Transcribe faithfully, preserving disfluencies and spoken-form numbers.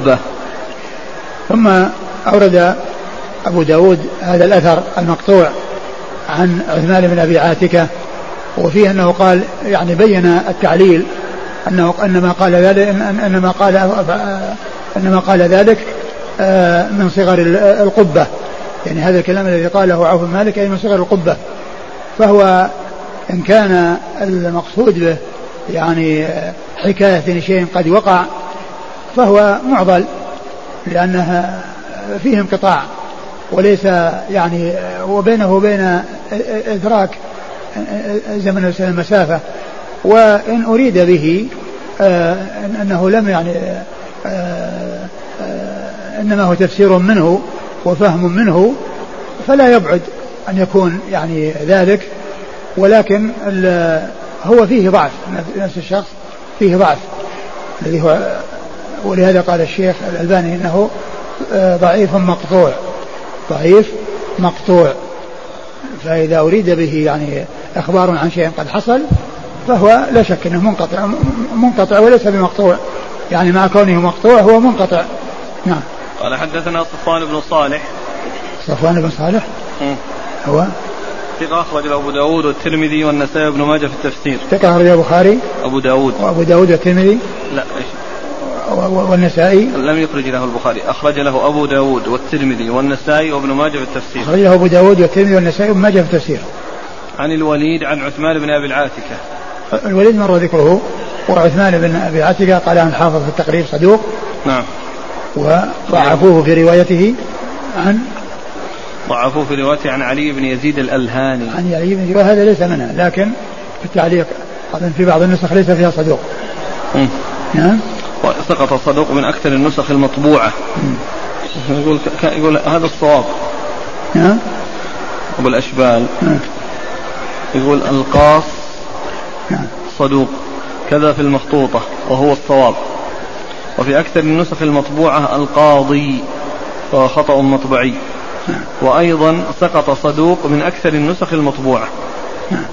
القبة. ثم أورد أبو داود هذا الأثر المقطوع عن عثمان بن أبي عاتكة، وفيه أنه قال يعني بين التعليل أنه أنما قال ذلك أنما قال أنما قال ذلك من صغر القبة، يعني هذا الكلام الذي قاله عوف بن مالك أي من صغر القبة. فهو إن كان المقصود به يعني حكاية شيء قد وقع فهو معضل، لأنها فيه انقطاع وليس يعني وبينه وبين إدراك زمن المسافة. وإن أريد به أنه لم يعني إنما هو تفسير منه وفهم منه فلا يبعد أن يكون يعني ذلك، ولكن هو فيه ضعف، نفس الشخص فيه ضعف الذي هو، ولهذا قال الشيخ الألباني إنه ضعيف مقطوع، ضعيف مقطوع. فإذا أريد به يعني أخبار عن شيء قد حصل فهو لا شك أنه منقطع منقطع وليس بمقطوع، يعني مع كونه مقطوع هو منقطع. نعم. قال حدثنا صفوان بن صالح. صفوان بن صالح م. هو ثقة أخرج له أبو داود والترمذي والنسائي وابن ماجه في التفسير. ثقة أخرج له البخاري أبو داود وأبو داود والترمذي لا إيش والنسائي لم يخرج له البخاري، أخرج له أبو داود والترمذي والنسائي وابن ماجه في التفسير. أخرج له أبو داود والترمذي والنسائي وابن ماجه في التفسير. عن الوليد عن عثمان بن أبي العاتكة. الوليد مر ذكره، وعثمان بن أبي العاتكة قال عن حافظ في التقريب صدوق. نعم. وضعفوه في روايته عن ضعفوه في روايته عن علي بن يزيد الألهاني. عن علي بن يزيد، وهذا ليس منها، لكن في التعليق في بعض النسخ ليس فيها صدوق. م. نعم. وسقط الصدوق من أكثر النسخ المطبوعة. يقول, يقول هذا الصواب. نعم. أبو الأشبال نعم. يقول القاص نعم. صدوق كذا في المخطوطة وهو الصواب، وفي أكثر النسخ المطبوعة القاضي وهو خطأ مطبعي. نعم. وأيضا سقط صدوق من أكثر النسخ المطبوعة. نعم.